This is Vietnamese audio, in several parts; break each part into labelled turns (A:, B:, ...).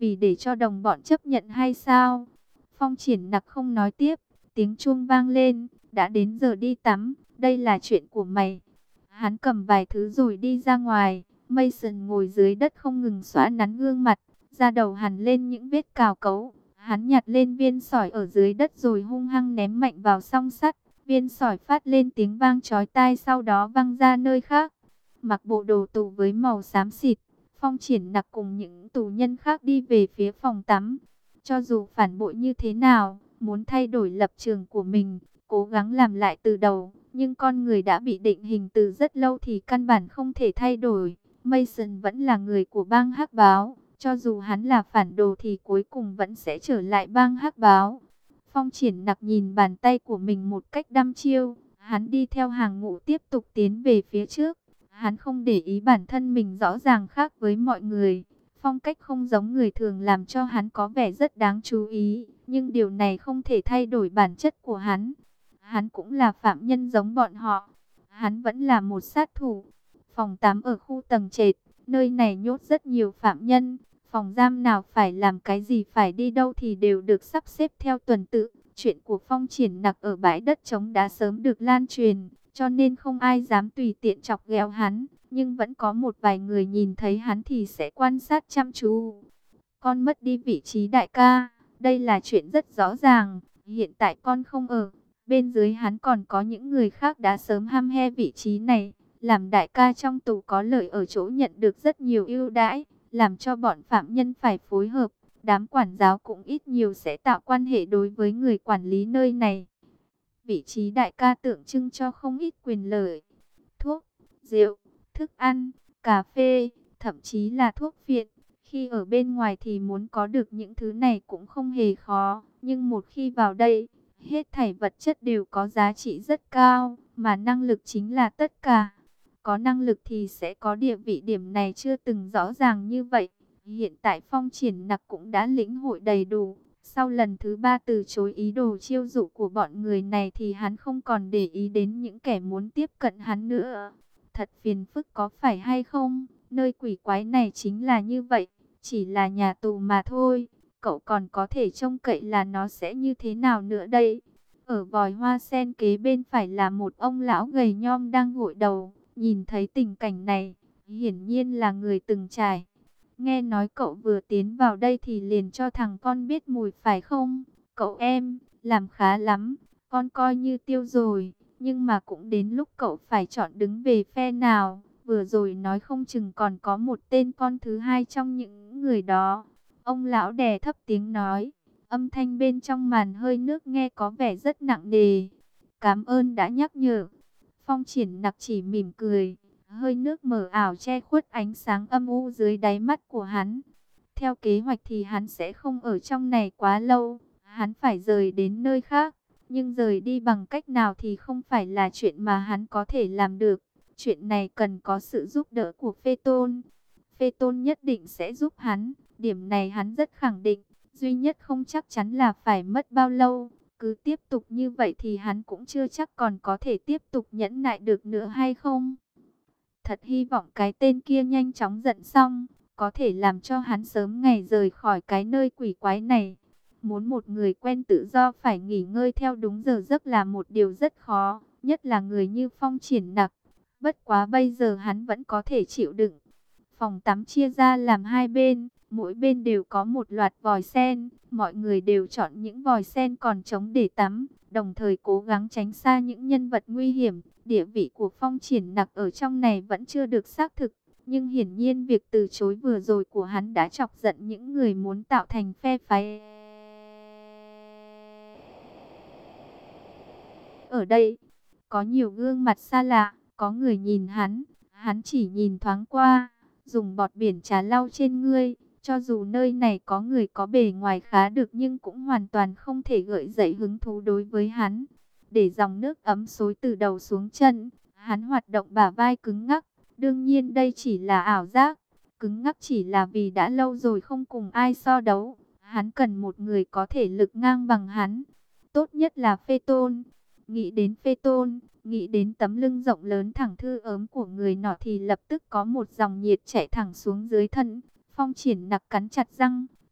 A: vì để cho đồng bọn chấp nhận hay sao? Phong Triển Nặc không nói tiếp, tiếng chuông vang lên, đã đến giờ đi tắm, đây là chuyện của mày. Hắn cầm vài thứ rồi đi ra ngoài, Mason ngồi dưới đất không ngừng xóa nắn gương mặt, da đầu hằn lên những vết cào cấu. Hắn nhặt lên viên sỏi ở dưới đất rồi hung hăng ném mạnh vào song sắt. Viên sỏi phát lên tiếng vang chói tai, sau đó văng ra nơi khác. Mặc bộ đồ tù với màu xám xịt, Phong Triển Nặc cùng những tù nhân khác đi về phía phòng tắm. Cho dù phản bội như thế nào, muốn thay đổi lập trường của mình, cố gắng làm lại từ đầu, nhưng con người đã bị định hình từ rất lâu thì căn bản không thể thay đổi. Mason vẫn là người của bang Hắc Báo, cho dù hắn là phản đồ thì cuối cùng vẫn sẽ trở lại bang Hắc Báo. Phong Triển Nặc nhìn bàn tay của mình một cách đăm chiêu, hắn đi theo hàng ngũ tiếp tục tiến về phía trước. Hắn không để ý bản thân mình rõ ràng khác với mọi người. Phong cách không giống người thường làm cho hắn có vẻ rất đáng chú ý, nhưng điều này không thể thay đổi bản chất của hắn. Hắn cũng là phạm nhân giống bọn họ. Hắn vẫn là một sát thủ. Phòng 8 ở khu tầng trệt, nơi này nhốt rất nhiều phạm nhân. Phòng giam nào phải làm cái gì, phải đi đâu thì đều được sắp xếp theo tuần tự. Chuyện của Phong Triển Nặc ở bãi đất trống đã sớm được lan truyền, cho nên không ai dám tùy tiện chọc ghẹo hắn. Nhưng vẫn có một vài người nhìn thấy hắn thì sẽ quan sát chăm chú. Con mất đi vị trí đại ca, đây là chuyện rất rõ ràng. Hiện tại con không ở, bên dưới hắn còn có những người khác đã sớm hăm he vị trí này. Làm đại ca trong tù có lợi ở chỗ nhận được rất nhiều ưu đãi, làm cho bọn phạm nhân phải phối hợp. Đám quản giáo cũng ít nhiều sẽ tạo quan hệ đối với người quản lý nơi này. Vị trí đại ca tượng trưng cho không ít quyền lợi. Thuốc, rượu, thức ăn, cà phê, thậm chí là thuốc phiện. Khi ở bên ngoài thì muốn có được những thứ này cũng không hề khó. Nhưng một khi vào đây, hết thảy vật chất đều có giá trị rất cao, mà năng lực chính là tất cả. Có năng lực thì sẽ có địa vị, điểm này chưa từng rõ ràng như vậy. Hiện tại Phong Triển Nặc cũng đã lĩnh hội đầy đủ. Sau lần thứ 3 từ chối ý đồ chiêu dụ của bọn người này thì hắn không còn để ý đến những kẻ muốn tiếp cận hắn nữa. Thật phiền phức có phải hay không? Nơi quỷ quái này chính là như vậy, chỉ là nhà tù mà thôi. Cậu còn có thể trông cậy là nó sẽ như thế nào nữa đây? Ở vòi hoa sen kế bên phải là một ông lão gầy nhom đang gội đầu. Nhìn thấy tình cảnh này, hiển nhiên là người từng trải. Nghe nói cậu vừa tiến vào đây thì liền cho thằng con biết mùi phải không? Cậu em, làm khá lắm, con coi như tiêu rồi. Nhưng mà cũng đến lúc cậu phải chọn đứng về phe nào. Vừa rồi nói không chừng còn có một tên con thứ hai trong những người đó. Ông lão đè thấp tiếng nói. Âm thanh bên trong màn hơi nước nghe có vẻ rất nặng nề. Cảm ơn đã nhắc nhở. Phong Triển Nặc chỉ mỉm cười. Hơi nước mờ ảo che khuất ánh sáng âm u dưới đáy mắt của hắn. Theo kế hoạch thì hắn sẽ không ở trong này quá lâu. Hắn phải rời đến nơi khác. Nhưng rời đi bằng cách nào thì không phải là chuyện mà hắn có thể làm được. Chuyện này cần có sự giúp đỡ của Phê Tôn. Phê Tôn nhất định sẽ giúp hắn. Điểm này hắn rất khẳng định. Duy nhất không chắc chắn là phải mất bao lâu. Cứ tiếp tục như vậy thì hắn cũng chưa chắc còn có thể tiếp tục nhẫn nại được nữa hay không. Thật hy vọng cái tên kia nhanh chóng giận xong, có thể làm cho hắn sớm ngày rời khỏi cái nơi quỷ quái này. Muốn một người quen tự do phải nghỉ ngơi theo đúng giờ giấc là một điều rất khó, nhất là người như Phong Triển Nặc. Bất quá bây giờ hắn vẫn có thể chịu đựng. Phòng tắm chia ra làm hai bên, mỗi bên đều có một loạt vòi sen. Mọi người đều chọn những vòi sen còn trống để tắm, đồng thời cố gắng tránh xa những nhân vật nguy hiểm. Địa vị của Phong Triển Nặc ở trong này vẫn chưa được xác thực, nhưng hiển nhiên việc từ chối vừa rồi của hắn đã chọc giận những người muốn tạo thành phe phái. Ở đây, có nhiều gương mặt xa lạ, có người nhìn hắn chỉ nhìn thoáng qua, dùng bọt biển trà lau trên ngươi. Cho dù nơi này có người có bề ngoài khá được nhưng cũng hoàn toàn không thể gợi dậy hứng thú đối với hắn. Để dòng nước ấm xối từ đầu xuống chân, hắn hoạt động bả vai cứng ngắc. Đương nhiên đây chỉ là ảo giác, cứng ngắc chỉ là vì đã lâu rồi không cùng ai so đấu. Hắn cần một người có thể lực ngang bằng hắn, tốt nhất là Phê Tôn. Nghĩ đến Phê Tôn, nghĩ đến tấm lưng rộng lớn thẳng thư ốm của người nọ thì lập tức có một dòng nhiệt chảy thẳng xuống dưới thân. Phong Triển Nặc cắn chặt răng,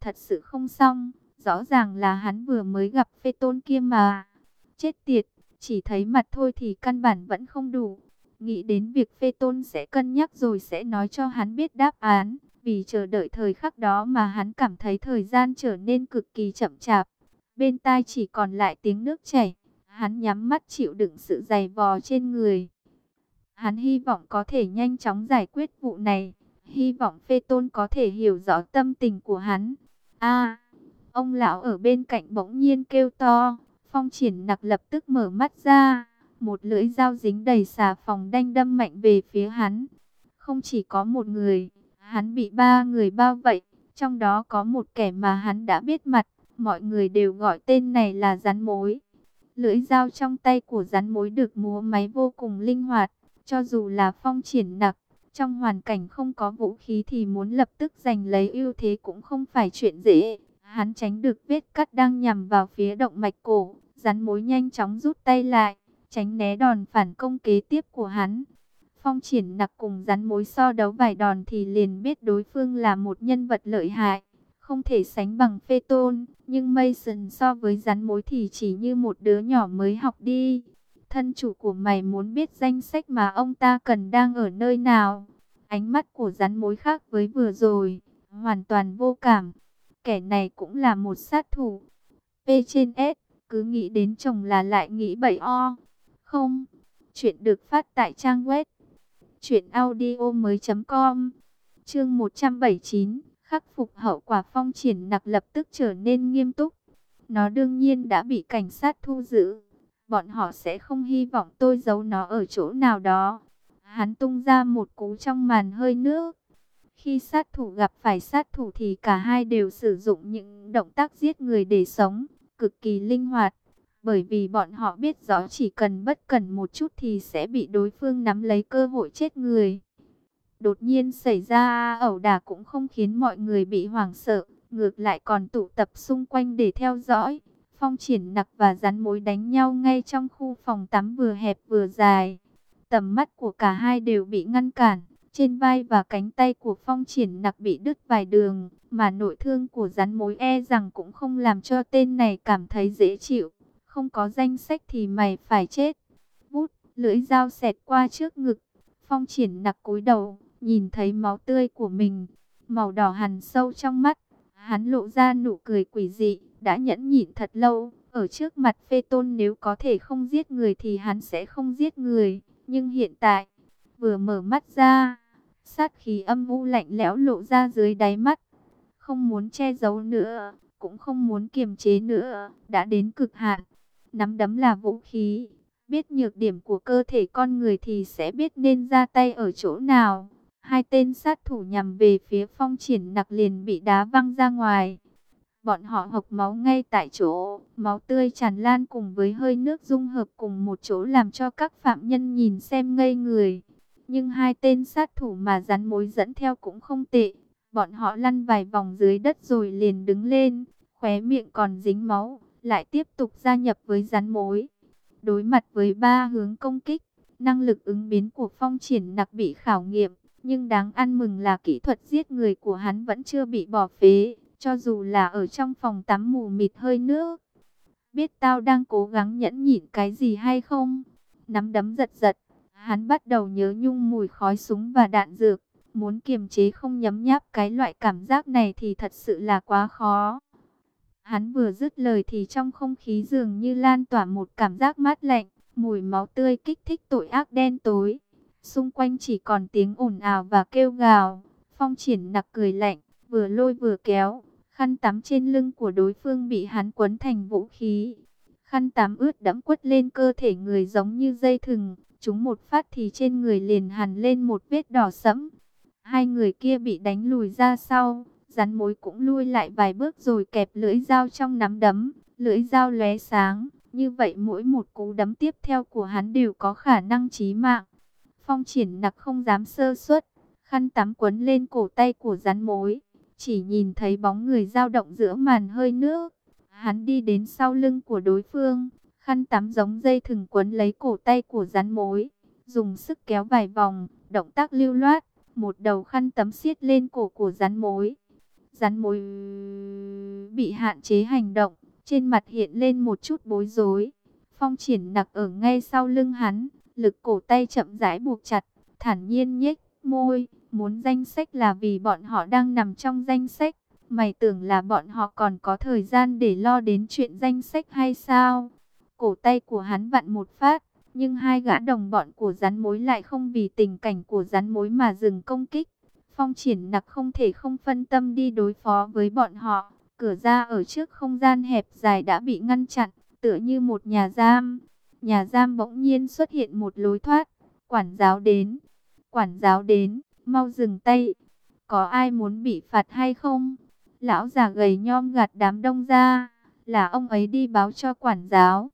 A: thật sự không xong. Rõ ràng là hắn vừa mới gặp Phê Tôn kia mà. Chết tiệt, chỉ thấy mặt thôi thì căn bản vẫn không đủ. Nghĩ đến việc Phê Tôn sẽ cân nhắc rồi sẽ nói cho hắn biết đáp án. Vì chờ đợi thời khắc đó mà hắn cảm thấy thời gian trở nên cực kỳ chậm chạp. Bên tai chỉ còn lại tiếng nước chảy. Hắn nhắm mắt chịu đựng sự dày vò trên người. Hắn hy vọng có thể nhanh chóng giải quyết vụ này. Hy vọng Phê Tôn có thể hiểu rõ tâm tình của hắn. A, ông lão ở bên cạnh bỗng nhiên kêu to. Phong Triển Nặc lập tức mở mắt ra. Một lưỡi dao dính đầy xà phòng đanh đâm mạnh về phía hắn. Không chỉ có một người, hắn bị ba người bao vây. Trong đó có một kẻ mà hắn đã biết mặt. Mọi người đều gọi tên này là Rắn Mối. Lưỡi dao trong tay của Rắn Mối được múa máy vô cùng linh hoạt. Cho dù là Phong Triển Nặc, trong hoàn cảnh không có vũ khí thì muốn lập tức giành lấy ưu thế cũng không phải chuyện dễ. Hắn tránh được vết cắt đang nhằm vào phía động mạch cổ. Rắn Mối nhanh chóng rút tay lại, tránh né đòn phản công kế tiếp của hắn. Phong Triển Nặc cùng Rắn Mối so đấu vài đòn thì liền biết đối phương là một nhân vật lợi hại, không thể sánh bằng Phê Tôn. Nhưng Mason so với Rắn Mối thì chỉ như một đứa nhỏ mới học đi. Thân chủ của mày muốn biết danh sách mà ông ta cần đang ở nơi nào? Ánh mắt của Rắn Mối khác với vừa rồi, hoàn toàn vô cảm. Kẻ này cũng là một sát thủ. P trên S, cứ nghĩ đến chồng là lại nghĩ bậy o. Không, chuyện được phát tại trang web truyệnaudiomoi.com. Chương 179, khắc phục hậu quả. Phong Triển Nặc lập tức trở nên nghiêm túc. Nó đương nhiên đã bị cảnh sát thu giữ. Bọn họ sẽ không hy vọng tôi giấu nó ở chỗ nào đó. Hắn tung ra một cú trong màn hơi nước. Khi sát thủ gặp phải sát thủ thì cả hai đều sử dụng những động tác giết người để sống, cực kỳ linh hoạt. Bởi vì bọn họ biết rõ chỉ cần bất cẩn một chút thì sẽ bị đối phương nắm lấy cơ hội chết người. Đột nhiên xảy ra ẩu đả cũng không khiến mọi người bị hoảng sợ, ngược lại còn tụ tập xung quanh để theo dõi. Phong Triển Nặc và Rắn Mối đánh nhau ngay trong khu phòng tắm vừa hẹp vừa dài. Tầm mắt của cả hai đều bị ngăn cản. Trên vai và cánh tay của Phong Triển Nặc bị đứt vài đường, mà nội thương của Rắn Mối e rằng cũng không làm cho tên này cảm thấy dễ chịu. Không có danh sách thì mày phải chết. Vút, lưỡi dao xẹt qua trước ngực. Phong Triển Nặc cúi đầu, nhìn thấy máu tươi của mình, màu đỏ hằn sâu trong mắt. Hắn lộ ra nụ cười quỷ dị, đã nhẫn nhịn thật lâu. Ở trước mặt Phê Tôn nếu có thể không giết người thì hắn sẽ không giết người. Nhưng hiện tại, vừa mở mắt ra, sát khí âm u lạnh lẽo lộ ra dưới đáy mắt. Không muốn che giấu nữa, cũng không muốn kiềm chế nữa, đã đến cực hạn. Nắm đấm là vũ khí, biết nhược điểm của cơ thể con người thì sẽ biết nên ra tay ở chỗ nào. Hai tên sát thủ nhằm về phía Phong Triển Nặc liền bị đá văng ra ngoài. Bọn họ hộc máu ngay tại chỗ, máu tươi tràn lan cùng với hơi nước dung hợp cùng một chỗ làm cho các phạm nhân nhìn xem ngây người. Nhưng hai tên sát thủ mà Rắn Mối dẫn theo cũng không tệ. Bọn họ lăn vài vòng dưới đất rồi liền đứng lên, khóe miệng còn dính máu, lại tiếp tục gia nhập với Rắn Mối. Đối mặt với ba hướng công kích, năng lực ứng biến của Phong Triển Nặc bị khảo nghiệm. Nhưng đáng ăn mừng là kỹ thuật giết người của hắn vẫn chưa bị bỏ phế, cho dù là ở trong phòng tắm mù mịt hơi nước. Biết tao đang cố gắng nhẫn nhịn cái gì hay không? Nắm đấm giật giật, hắn bắt đầu nhớ nhung mùi khói súng và đạn dược. Muốn kiềm chế không nhấm nháp cái loại cảm giác này thì thật sự là quá khó. Hắn vừa dứt lời thì trong không khí dường như lan tỏa một cảm giác mát lạnh, mùi máu tươi kích thích tội ác đen tối. Xung quanh chỉ còn tiếng ồn ào và kêu gào. Phong Triển Nặc cười lạnh, vừa lôi vừa kéo. Khăn tắm trên lưng của đối phương bị hắn quấn thành vũ khí. Khăn tắm ướt đẫm quất lên cơ thể người giống như dây thừng. Chúng một phát thì trên người liền hằn lên một vết đỏ sẫm. Hai người kia bị đánh lùi ra sau. Rắn Mối cũng lui lại vài bước rồi kẹp lưỡi dao trong nắm đấm. Lưỡi dao lóe sáng. Như vậy mỗi một cú đấm tiếp theo của hắn đều có khả năng chí mạng. Phong Triển Nặc không dám sơ suất, khăn tắm quấn lên cổ tay của Rắn Mối, chỉ nhìn thấy bóng người dao động giữa màn hơi nước. Hắn đi đến sau lưng của đối phương, khăn tắm giống dây thừng quấn lấy cổ tay của Rắn Mối, dùng sức kéo vài vòng, động tác lưu loát, một đầu khăn tắm siết lên cổ của Rắn Mối. Rắn Mối bị hạn chế hành động, trên mặt hiện lên một chút bối rối. Phong Triển Nặc ở ngay sau lưng hắn, lực cổ tay chậm rãi buộc chặt, thản nhiên nhếch môi, muốn danh sách là vì bọn họ đang nằm trong danh sách. Mày tưởng là bọn họ còn có thời gian để lo đến chuyện danh sách hay sao? Cổ tay của hắn vặn một phát, nhưng hai gã đồng bọn của rắn mối lại không vì tình cảnh của rắn mối mà dừng công kích. Phong Triển Nặc không thể không phân tâm đi đối phó với bọn họ. Cửa ra ở trước không gian hẹp dài đã bị ngăn chặn, tựa như một nhà giam. Nhà giam bỗng nhiên xuất hiện một lối thoát. Quản giáo đến, quản giáo đến, mau dừng tay. Có ai muốn bị phạt hay không? Lão già gầy nhom gạt đám đông ra, là ông ấy đi báo cho quản giáo.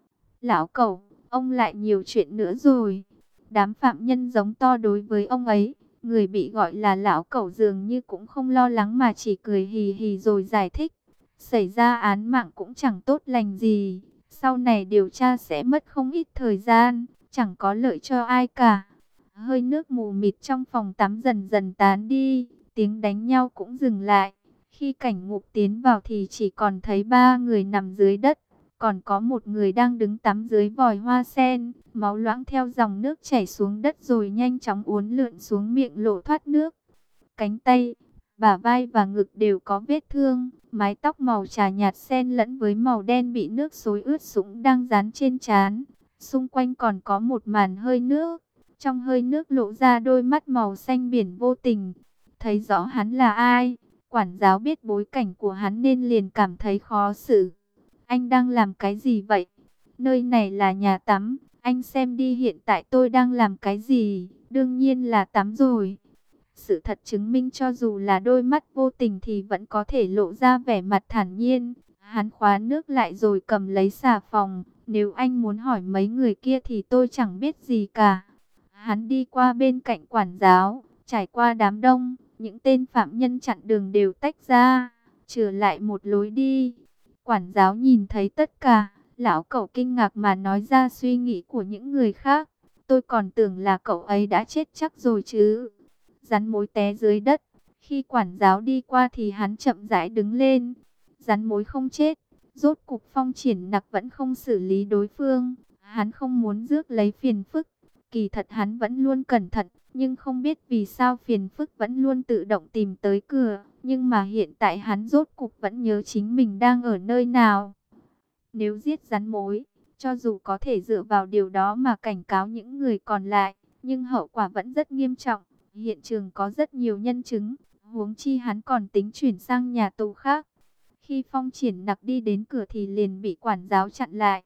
A: Lão cẩu, ông lại nhiều chuyện nữa rồi. Đám phạm nhân giống to đối với ông ấy. Người bị gọi là lão cẩu dường như cũng không lo lắng mà chỉ cười hì hì rồi giải thích. Xảy ra án mạng cũng chẳng tốt lành gì. Sau này điều tra sẽ mất không ít thời gian, chẳng có lợi cho ai cả. Hơi nước mù mịt trong phòng tắm dần dần tán đi, tiếng đánh nhau cũng dừng lại. Khi cảnh ngục tiến vào thì chỉ còn thấy 3 người nằm dưới đất. Còn có một người đang đứng tắm dưới vòi hoa sen, máu loãng theo dòng nước chảy xuống đất rồi nhanh chóng uốn lượn xuống miệng lỗ thoát nước. Cánh tay, bả vai và ngực đều có vết thương, mái tóc màu trà nhạt xen lẫn với màu đen bị nước xối ướt sũng đang dán trên trán. Xung quanh còn có một màn hơi nước, trong hơi nước lộ ra đôi mắt màu xanh biển vô tình. Thấy rõ hắn là ai, quản giáo biết bối cảnh của hắn nên liền cảm thấy khó xử. Anh đang làm cái gì vậy? Nơi này là nhà tắm, anh xem đi hiện tại tôi đang làm cái gì? Đương nhiên là tắm rồi. Sự thật chứng minh cho dù là đôi mắt vô tình thì vẫn có thể lộ ra vẻ mặt thản nhiên. Hắn khóa nước lại rồi cầm lấy xà phòng. Nếu anh muốn hỏi mấy người kia thì tôi chẳng biết gì cả. Hắn đi qua bên cạnh quản giáo, trải qua đám đông. Những tên phạm nhân chặn đường đều tách ra, trở lại một lối đi. Quản giáo nhìn thấy tất cả, lão cẩu kinh ngạc mà nói ra suy nghĩ của những người khác. Tôi còn tưởng là cậu ấy đã chết chắc rồi chứ. Rắn mối té dưới đất. Khi quản giáo đi qua thì hắn chậm rãi đứng lên. Rắn mối không chết. Rốt cục Phong Triển Nặc vẫn không xử lý đối phương. Hắn không muốn rước lấy phiền phức. Kỳ thật hắn vẫn luôn cẩn thận. Nhưng không biết vì sao phiền phức vẫn luôn tự động tìm tới cửa. Nhưng mà hiện tại hắn rốt cục vẫn nhớ chính mình đang ở nơi nào. Nếu giết rắn mối, cho dù có thể dựa vào điều đó mà cảnh cáo những người còn lại, nhưng hậu quả vẫn rất nghiêm trọng. Hiện trường có rất nhiều nhân chứng, huống chi hắn còn tính chuyển sang nhà tù khác. Khi Phong Triển Nặc đi đến cửa thì liền bị quản giáo chặn lại.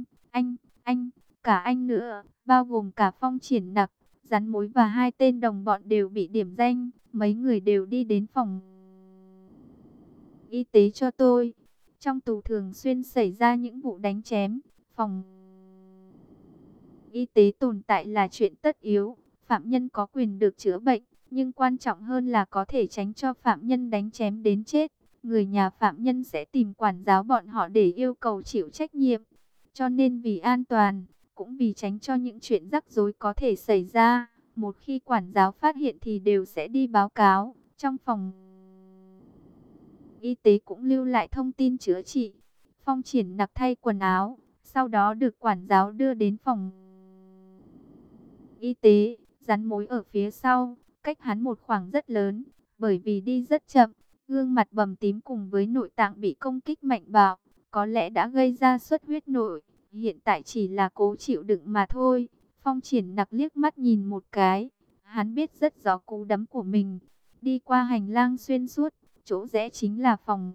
A: Anh, cả anh nữa, bao gồm cả Phong Triển Nặc, rắn mối và 2 tên đồng bọn đều bị điểm danh. Mấy người đều đi đến phòng y tế cho tôi. Trong tù thường xuyên xảy ra những vụ đánh chém. Phòng y tế tồn tại là chuyện tất yếu. Phạm nhân có quyền được chữa bệnh, nhưng quan trọng hơn là có thể tránh cho phạm nhân đánh chém đến chết. Người nhà phạm nhân sẽ tìm quản giáo bọn họ để yêu cầu chịu trách nhiệm. Cho nên vì an toàn, cũng vì tránh cho những chuyện rắc rối có thể xảy ra, một khi quản giáo phát hiện thì đều sẽ đi báo cáo. Trong phòng y tế cũng lưu lại thông tin chữa trị. Phong Triển Nặc thay quần áo, sau đó được quản giáo đưa đến phòng y tế. Rắn mối ở phía sau, cách hắn một khoảng rất lớn, bởi vì đi rất chậm, gương mặt bầm tím cùng với nội tạng bị công kích mạnh bạo, có lẽ đã gây ra xuất huyết nội, hiện tại chỉ là cố chịu đựng mà thôi. Phong Triển Nặc liếc mắt nhìn một cái, hắn biết rất rõ cú đấm của mình. Đi qua hành lang xuyên suốt, chỗ rẽ chính là phòng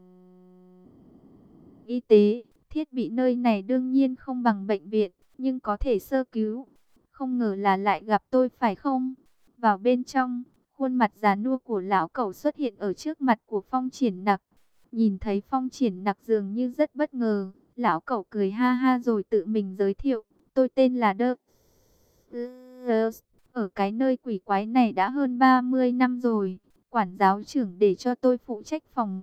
A: y tế. Thiết bị nơi này đương nhiên không bằng bệnh viện, nhưng có thể sơ cứu. Không ngờ là lại gặp tôi phải không? Vào bên trong, khuôn mặt già nua của lão cẩu xuất hiện ở trước mặt của Phong Triển Nặc. Nhìn thấy Phong Triển Nặc dường như rất bất ngờ, lão cẩu cười ha ha rồi tự mình giới thiệu. Tôi tên là Đơ. Ở cái nơi quỷ quái này đã hơn 30 năm rồi. Quản giáo trưởng để cho tôi phụ trách phòng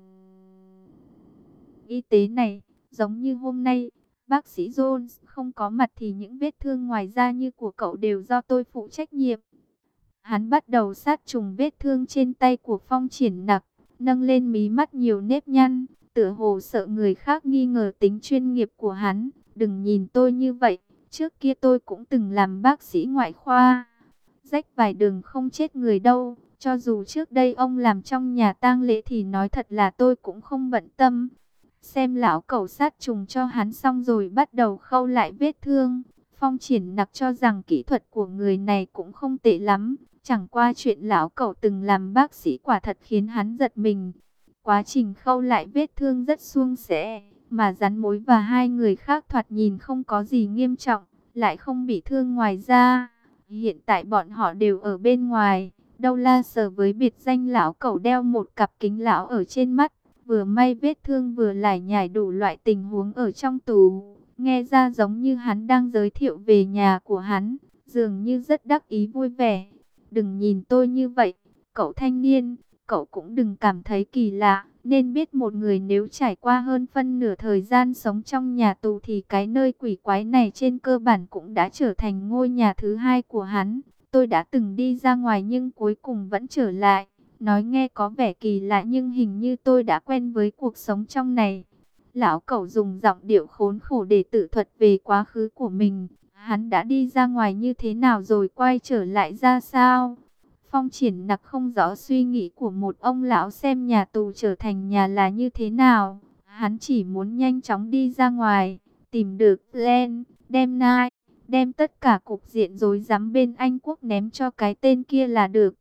A: y tế này. Giống như hôm nay, bác sĩ Jones không có mặt thì những vết thương ngoài da như của cậu đều do tôi phụ trách nhiệm. Hắn bắt đầu sát trùng vết thương trên tay của Phong Triển Nặc, nâng lên mí mắt nhiều nếp nhăn. tựa hồ sợ người khác nghi ngờ tính chuyên nghiệp của hắn. Đừng nhìn tôi như vậy, trước kia tôi cũng từng làm bác sĩ ngoại khoa. Rách vài đường không chết người đâu. Cho dù trước đây ông làm trong nhà tang lễ thì nói thật là tôi cũng không bận tâm. Xem lão cẩu sát trùng cho hắn xong rồi bắt đầu khâu lại vết thương. Phong Triển Nặc cho rằng kỹ thuật của người này cũng không tệ lắm. Chẳng qua chuyện lão cẩu từng làm bác sĩ quả thật khiến hắn giật mình. Quá trình khâu lại vết thương rất suôn sẻ, mà Rắn Mối và hai người khác thoạt nhìn không có gì nghiêm trọng, lại không bị thương ngoài da. Hiện tại bọn họ đều ở bên ngoài. Đâu La Sở với biệt danh lão cẩu đeo một cặp kính lão ở trên mắt, vừa may vết thương vừa lải nhải đủ loại tình huống ở trong tù. Nghe ra giống như hắn đang giới thiệu về nhà của hắn, dường như rất đắc ý vui vẻ. Đừng nhìn tôi như vậy, cậu thanh niên, cậu cũng đừng cảm thấy kỳ lạ. Nên biết một người nếu trải qua hơn phân nửa thời gian sống trong nhà tù thì cái nơi quỷ quái này trên cơ bản cũng đã trở thành ngôi nhà thứ hai của hắn. Tôi đã từng đi ra ngoài nhưng cuối cùng vẫn trở lại. Nói nghe có vẻ kỳ lạ nhưng hình như tôi đã quen với cuộc sống trong này. Lão cẩu dùng giọng điệu khốn khổ để tự thuật về quá khứ của mình. Hắn đã đi ra ngoài như thế nào rồi quay trở lại ra sao? Phong Triển Nặc không rõ suy nghĩ của một ông lão xem nhà tù trở thành nhà là như thế nào. Hắn chỉ muốn nhanh chóng đi ra ngoài, tìm được Glenn, đem tất cả cục diện rối rắm bên Anh Quốc ném cho cái tên kia là được.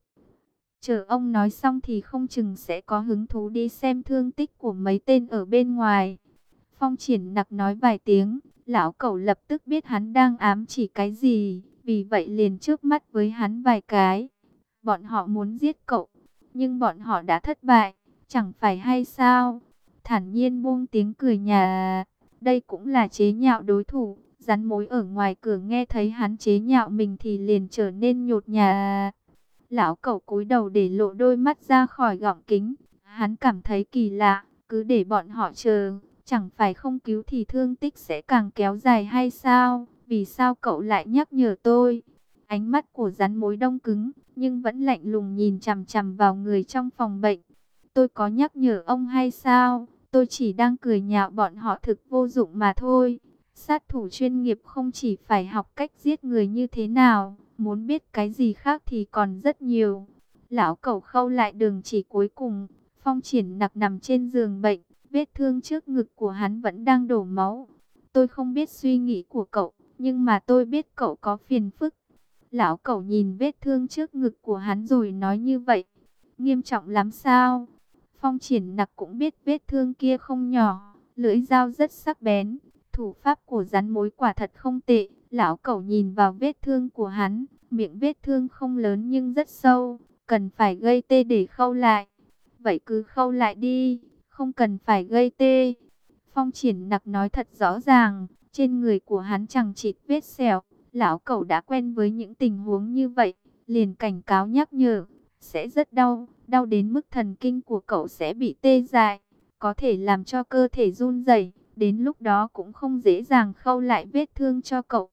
A: Chờ ông nói xong thì không chừng sẽ có hứng thú đi xem thương tích của mấy tên ở bên ngoài. Phong Triển Nặc nói vài tiếng, lão cẩu lập tức biết hắn đang ám chỉ cái gì, vì vậy liền trước mắt với hắn vài cái. Bọn họ muốn giết cậu, nhưng bọn họ đã thất bại, chẳng phải hay sao? Thản nhiên buông tiếng cười nhà, đây cũng là chế nhạo đối thủ. Rắn Mối ở ngoài cửa nghe thấy hắn chế nhạo mình thì liền trở nên nhột nhạt. Lão cẩu cúi đầu để lộ đôi mắt ra khỏi gọng kính. Hắn cảm thấy kỳ lạ, cứ để bọn họ chờ, chẳng phải không cứu thì thương tích sẽ càng kéo dài hay sao? Vì sao cậu lại nhắc nhở tôi? Ánh mắt của Rắn Mối đông cứng, nhưng vẫn lạnh lùng nhìn chằm chằm vào người trong phòng bệnh. Tôi có nhắc nhở ông hay sao? Tôi chỉ đang cười nhạo bọn họ thực vô dụng mà thôi. Sát thủ chuyên nghiệp không chỉ phải học cách giết người như thế nào, muốn biết cái gì khác thì còn rất nhiều. Lão cẩu khâu lại đường chỉ cuối cùng. Phong Triển Nặc nằm trên giường bệnh, vết thương trước ngực của hắn vẫn đang đổ máu. Tôi không biết suy nghĩ của cậu, nhưng mà tôi biết cậu có phiền phức. Lão cẩu nhìn vết thương trước ngực của hắn rồi nói như vậy. Nghiêm trọng lắm sao? Phong Triển Nặc cũng biết vết thương kia không nhỏ, lưỡi dao rất sắc bén. Thủ pháp của Rắn Mối quả thật không tệ. Lão cẩu nhìn vào vết thương của hắn, miệng vết thương không lớn nhưng rất sâu, cần phải gây tê để khâu lại. Vậy cứ khâu lại đi, không cần phải gây tê. Phong Triển Nặc nói thật rõ ràng, trên người của hắn chẳng chịt vết sẹo. Lão cẩu đã quen với những tình huống như vậy, liền cảnh cáo nhắc nhở, sẽ rất đau, đau đến mức thần kinh của cậu sẽ bị tê dại, có thể làm cho cơ thể run rẩy, đến lúc đó cũng không dễ dàng khâu lại vết thương cho cậu.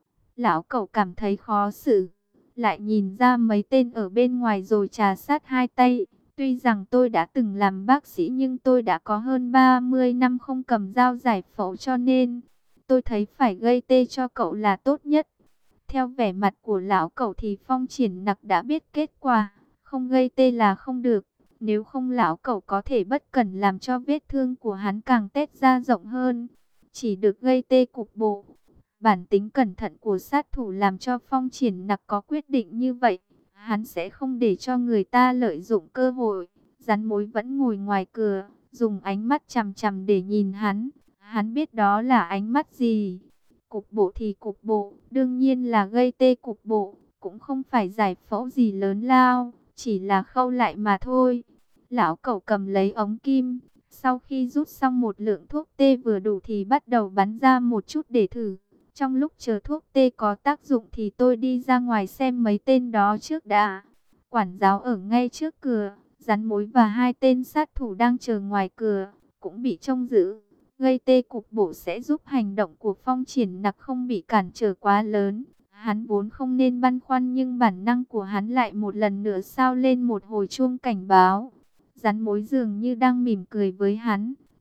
A: Lão cẩu cảm thấy khó xử, lại nhìn ra mấy tên ở bên ngoài rồi trà sát hai tay. Tuy rằng tôi đã từng làm bác sĩ nhưng tôi đã có hơn 30 năm không cầm dao giải phẫu cho nên tôi thấy phải gây tê cho cậu là tốt nhất. Theo vẻ mặt của lão cẩu thì Phong Triển Nặc đã biết kết quả, không gây tê là không được. Nếu không lão cẩu có thể bất cẩn làm cho vết thương của hắn càng tét ra rộng hơn. Chỉ được gây tê cục bộ. Bản tính cẩn thận của sát thủ làm cho Phong Triển Nặc có quyết định như vậy. Hắn sẽ không để cho người ta lợi dụng cơ hội. Rắn Mối vẫn ngồi ngoài cửa, dùng ánh mắt chằm chằm để nhìn hắn. Hắn biết đó là ánh mắt gì. Cục bộ thì cục bộ, đương nhiên là gây tê cục bộ, cũng không phải giải phẫu gì lớn lao, chỉ là khâu lại mà thôi. Lão cẩu cầm lấy ống kim, sau khi rút xong một lượng thuốc tê vừa đủ thì bắt đầu bắn ra một chút để thử. Trong lúc chờ thuốc tê có tác dụng thì tôi đi ra ngoài xem mấy tên đó trước đã. Quản giáo ở ngay trước cửa, Rắn Mối và hai tên sát thủ đang chờ ngoài cửa, cũng bị trông giữ. Gây tê cục bộ sẽ giúp hành động của Phong Triển Nặc không bị cản trở quá lớn. Hắn vốn không nên băn khoăn nhưng bản năng của hắn lại một lần nữa sao lên một hồi chuông cảnh báo. Rắn Mối dường như đang mỉm cười với hắn,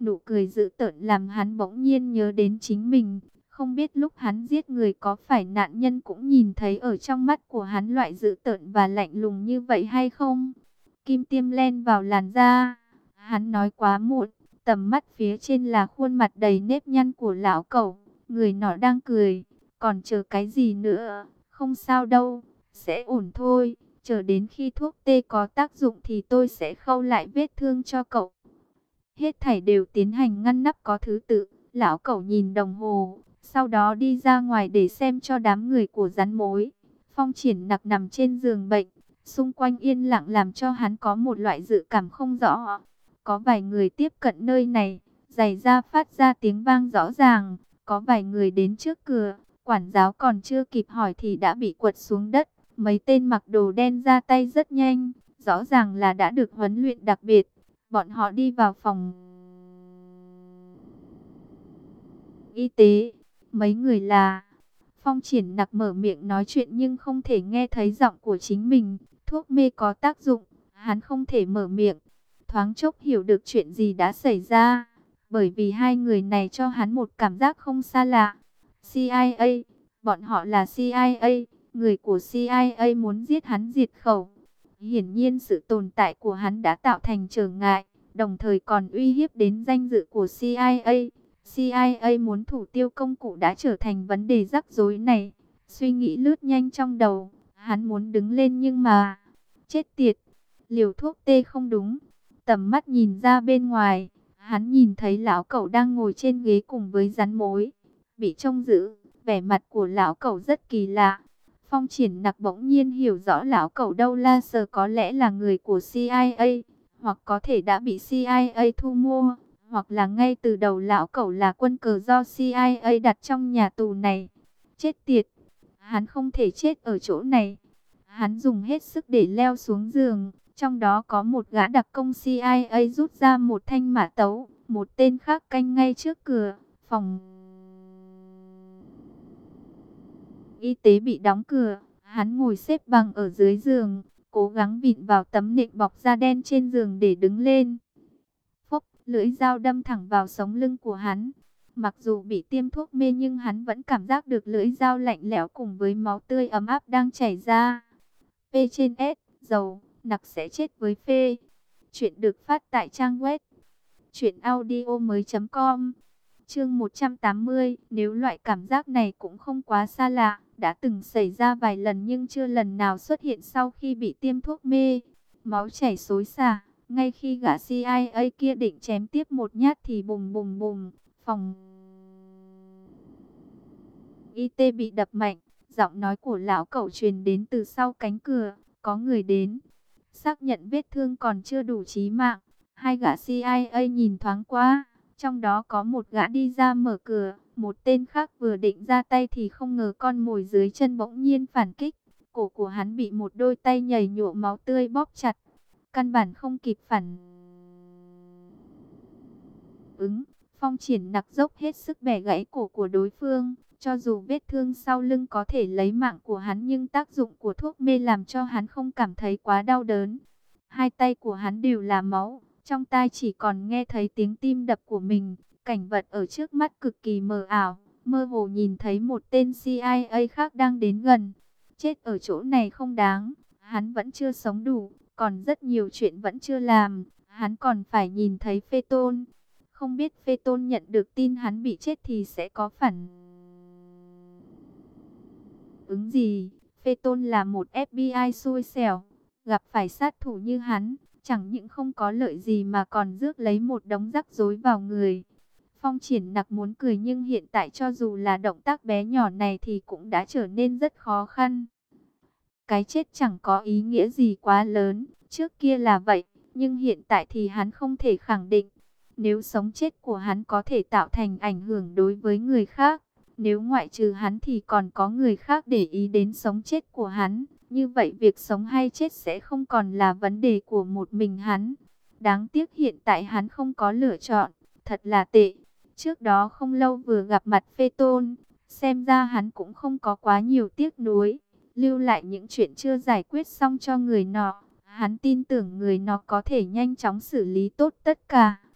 A: Nụ cười dữ tợn làm hắn bỗng nhiên nhớ đến chính mình. Không biết lúc hắn giết người có phải nạn nhân cũng nhìn thấy ở trong mắt của hắn loại dữ tợn và lạnh lùng như vậy hay không? Kim tiêm len vào làn da. Hắn nói quá muộn. Tầm mắt phía trên là khuôn mặt đầy nếp nhăn của lão cẩu. Người nọ đang cười. Còn chờ cái gì nữa? Không sao đâu. Sẽ ổn thôi. Chờ đến khi thuốc tê có tác dụng thì tôi sẽ khâu lại vết thương cho cậu. Hết thảy đều tiến hành ngăn nắp có thứ tự. Lão cẩu nhìn đồng hồ, sau đó đi ra ngoài để xem cho đám người của rắn mối. Phong Triển Nặc nằm trên giường bệnh, xung quanh yên lặng làm cho hắn có một loại dự cảm không rõ. Có vài người tiếp cận nơi này, giày da phát ra tiếng vang rõ ràng. Có vài người đến trước cửa, quản giáo còn chưa kịp hỏi thì đã bị quật xuống đất. Mấy tên mặc đồ đen ra tay rất nhanh, rõ ràng là đã được huấn luyện đặc biệt. Bọn họ đi vào phòng y tế. Mấy người là... Phong Triển Nặc mở miệng nói chuyện nhưng không thể nghe thấy giọng của chính mình. Thuốc mê có tác dụng, hắn không thể mở miệng. Thoáng chốc hiểu được chuyện gì đã xảy ra. Bởi vì hai người này cho hắn một cảm giác không xa lạ. CIA, bọn họ là CIA. Người của CIA muốn giết hắn diệt khẩu. Hiển nhiên sự tồn tại của hắn đã tạo thành trở ngại, đồng thời còn uy hiếp đến danh dự của CIA. CIA muốn thủ tiêu công cụ đã trở thành vấn đề rắc rối này. Suy nghĩ lướt nhanh trong đầu, hắn muốn đứng lên nhưng mà... Chết tiệt, liều thuốc tê không đúng. Tầm mắt nhìn ra bên ngoài, hắn nhìn thấy lão cẩu đang ngồi trên ghế cùng với rắn mối. Bị trông giữ, vẻ mặt của lão cẩu rất kỳ lạ. Phong Triển Nặc bỗng nhiên hiểu rõ lão cẩu đâu la sờ có lẽ là người của CIA, hoặc có thể đã bị CIA thu mua, hoặc là ngay từ đầu lão cẩu là quân cờ do CIA đặt trong nhà tù này. Chết tiệt, hắn không thể chết ở chỗ này. Hắn dùng hết sức để leo xuống giường, trong đó có một gã đặc công CIA rút ra một thanh mã tấu, một tên khác canh ngay trước cửa phòng y tế bị đóng cửa. Hắn ngồi xếp bằng ở dưới giường, cố gắng vịn vào tấm nệm bọc da đen trên giường để đứng lên. Phốc, lưỡi dao đâm thẳng vào sống lưng của hắn. Mặc dù bị tiêm thuốc mê nhưng hắn vẫn cảm giác được lưỡi dao lạnh lẽo cùng với máu tươi ấm áp đang chảy ra. P trên S, dầu, nặc sẽ chết với phê. Chuyện được phát tại trang web truyệnaudiomoi.com. Chương 180, nếu loại cảm giác này cũng không quá xa lạ, đã từng xảy ra vài lần nhưng chưa lần nào xuất hiện sau khi bị tiêm thuốc mê. Máu chảy xối xả, ngay khi gã CIA kia định chém tiếp một nhát thì bùng bùng bùng, phòng y tế bị đập mạnh. Giọng nói của lão cẩu truyền đến từ sau cánh cửa, có người đến. Xác nhận vết thương còn chưa đủ chí mạng, hai gã CIA nhìn thoáng qua. Trong đó có một gã đi ra mở cửa, một tên khác vừa định ra tay thì không ngờ con mồi dưới chân bỗng nhiên phản kích. Cổ của hắn bị một đôi tay nhầy nhụa máu tươi bóp chặt, căn bản không kịp phản ứng. Phong Triển Nặc dốc hết sức bẻ gãy cổ của đối phương. Cho dù vết thương sau lưng có thể lấy mạng của hắn nhưng tác dụng của thuốc mê làm cho hắn không cảm thấy quá đau đớn. Hai tay của hắn đều là máu, trong tai chỉ còn nghe thấy tiếng tim đập của mình. Cảnh vật ở trước mắt cực kỳ mờ ảo, mơ hồ nhìn thấy một tên CIA khác đang đến gần. Chết ở chỗ này không đáng, hắn vẫn chưa sống đủ, còn rất nhiều chuyện vẫn chưa làm. Hắn còn phải nhìn thấy Phê Tôn. Không biết Phê Tôn nhận được tin hắn bị chết thì sẽ có phản ứng gì. Phê Tôn là một FBI xui xẻo, gặp phải sát thủ như hắn, chẳng những không có lợi gì mà còn rước lấy một đống rắc rối vào người. Phong Triển Nặc muốn cười nhưng hiện tại cho dù là động tác bé nhỏ này thì cũng đã trở nên rất khó khăn. Cái chết chẳng có ý nghĩa gì quá lớn, trước kia là vậy, nhưng hiện tại thì hắn không thể khẳng định. Nếu sống chết của hắn có thể tạo thành ảnh hưởng đối với người khác, nếu ngoại trừ hắn thì còn có người khác để ý đến sống chết của hắn, như vậy việc sống hay chết sẽ không còn là vấn đề của một mình hắn. Đáng tiếc hiện tại hắn không có lựa chọn, thật là tệ. Trước đó không lâu vừa gặp mặt Phê Tôn, xem ra hắn cũng không có quá nhiều tiếc nuối, lưu lại những chuyện chưa giải quyết xong cho người nọ. Hắn tin tưởng người nó có thể nhanh chóng xử lý tốt tất cả.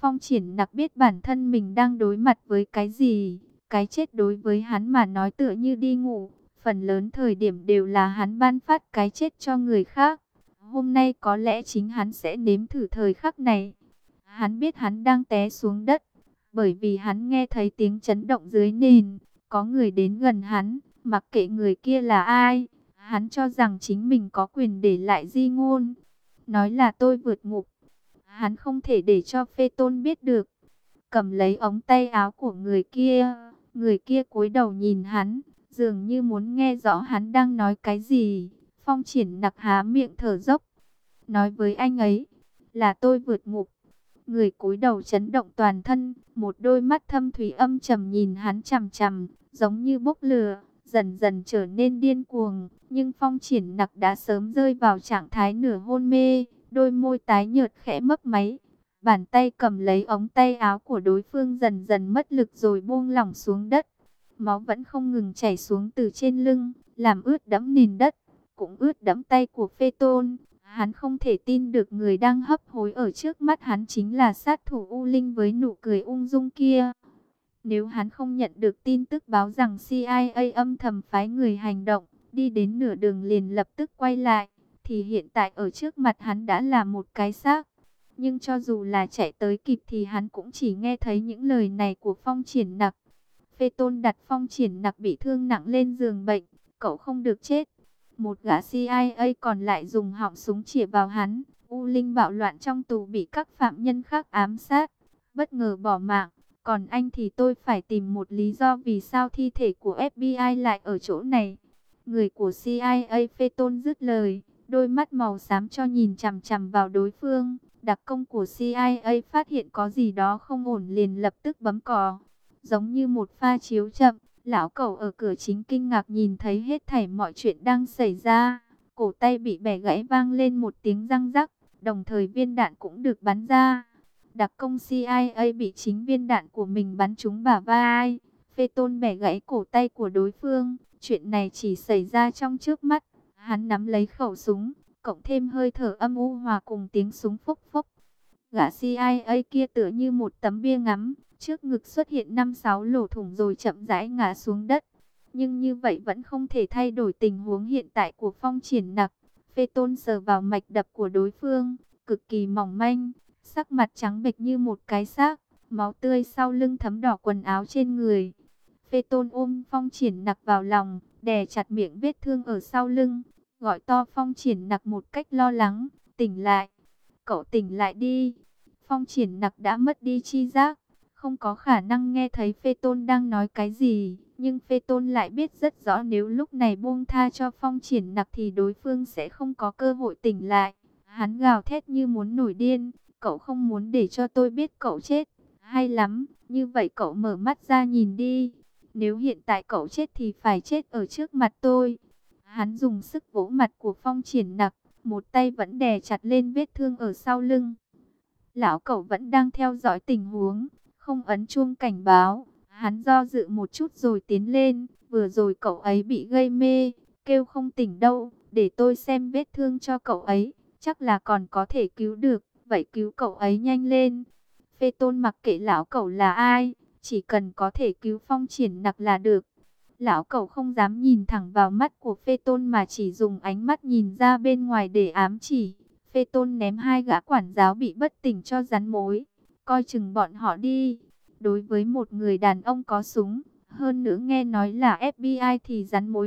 A: Phong Triển Nặc biết bản thân mình đang đối mặt với cái gì. Cái chết đối với hắn mà nói tựa như đi ngủ. Phần lớn thời điểm đều là hắn ban phát cái chết cho người khác. Hôm nay có lẽ chính hắn sẽ nếm thử thời khắc này. Hắn biết hắn đang té xuống đất. Bởi vì hắn nghe thấy tiếng chấn động dưới nền. Có người đến gần hắn. Mặc kệ người kia là ai. Hắn cho rằng chính mình có quyền để lại di ngôn. Nói là tôi vượt ngục. Hắn không thể để cho Phê Tôn biết được. Cầm lấy ống tay áo của người kia. Người kia cúi đầu nhìn hắn. Dường như muốn nghe rõ hắn đang nói cái gì. Phong Triển Nặc há miệng thở dốc. Nói với anh ấy. Là tôi vượt ngục. Người cúi đầu chấn động toàn thân. Một đôi mắt thâm thúy âm trầm nhìn hắn chằm chằm. Giống như bốc lửa. Dần dần trở nên điên cuồng. Nhưng Phong Triển Nặc đã sớm rơi vào trạng thái nửa hôn mê. Đôi môi tái nhợt khẽ mấp máy. Bàn tay cầm lấy ống tay áo của đối phương dần dần mất lực rồi buông lỏng xuống đất. Máu vẫn không ngừng chảy xuống từ trên lưng, làm ướt đẫm nền đất, cũng ướt đẫm tay của Phê Tôn. Hắn không thể tin được người đang hấp hối ở trước mắt hắn chính là sát thủ U Linh với nụ cười ung dung kia. Nếu hắn không nhận được tin tức báo rằng CIA âm thầm phái người hành động, đi đến nửa đường liền lập tức quay lại, thì hiện tại ở trước mặt hắn đã là một cái xác. Nhưng cho dù là chạy tới kịp thì hắn cũng chỉ nghe thấy những lời này của Phong Triển Nặc. Phê Tôn đặt Phong Triển Nặc bị thương nặng lên giường bệnh, cậu không được chết. Một gã CIA còn lại dùng họng súng chĩa vào hắn. U Linh bạo loạn trong tù bị các phạm nhân khác ám sát, bất ngờ bỏ mạng. Còn anh thì tôi phải tìm một lý do vì sao thi thể của FBI lại ở chỗ này. Người của CIA Phê Tôn dứt lời, đôi mắt màu xám cho nhìn chằm chằm vào đối phương. Đặc công của CIA phát hiện có gì đó không ổn liền lập tức bấm còi. Giống như một pha chiếu chậm, lão cẩu ở cửa chính kinh ngạc nhìn thấy hết thảy mọi chuyện đang xảy ra. Cổ tay bị bẻ gãy vang lên một tiếng răng rắc, đồng thời viên đạn cũng được bắn ra. Đặc công CIA bị chính viên đạn của mình bắn trúng bả vai. Phê Tôn bẻ gãy cổ tay của đối phương. Chuyện này chỉ xảy ra trong trước mắt. Hắn nắm lấy khẩu súng, cộng thêm hơi thở âm u hòa cùng tiếng súng phốc phốc. Gã CIA kia tựa như một tấm bia ngắm, trước ngực xuất hiện 5-6 lỗ thủng rồi chậm rãi ngã xuống đất. Nhưng như vậy vẫn không thể thay đổi tình huống hiện tại của Phong Triển Nặc. Phê Tôn sờ vào mạch đập của đối phương, cực kỳ mỏng manh, sắc mặt trắng bệch như một cái xác, máu tươi sau lưng thấm đỏ quần áo trên người. Phê Tôn ôm Phong Triển Nặc vào lòng, đè chặt miệng vết thương ở sau lưng, gọi to Phong Triển Nặc một cách lo lắng, tỉnh lại, cậu tỉnh lại đi. Phong Triển Nặc đã mất đi chi giác, không có khả năng nghe thấy Phê Tôn đang nói cái gì, nhưng Phê Tôn lại biết rất rõ nếu lúc này buông tha cho Phong Triển Nặc thì đối phương sẽ không có cơ hội tỉnh lại. Hắn gào thét như muốn nổi điên, cậu không muốn để cho tôi biết cậu chết, hay lắm, như vậy cậu mở mắt ra nhìn đi. Nếu hiện tại cậu chết thì phải chết ở trước mặt tôi. Hắn dùng sức vỗ mặt của Phong Triển Nặc, một tay vẫn đè chặt lên vết thương ở sau lưng. Lão cẩu vẫn đang theo dõi tình huống, không ấn chuông cảnh báo. Hắn do dự một chút rồi tiến lên. Vừa rồi cậu ấy bị gây mê, kêu không tỉnh đâu. Để tôi xem vết thương cho cậu ấy, chắc là còn có thể cứu được. Vậy cứu cậu ấy nhanh lên. Phê Tôn mặc kệ lão cẩu là ai, chỉ cần có thể cứu Phong Triển Nặc là được. Lão cẩu không dám nhìn thẳng vào mắt của Phê Tôn mà chỉ dùng ánh mắt nhìn ra bên ngoài để ám chỉ. Phê Tôn ném hai gã quản giáo bị bất tỉnh cho rắn mối, coi chừng bọn họ đi. Đối với một người đàn ông có súng, hơn nữa nghe nói là FBI thì rắn mối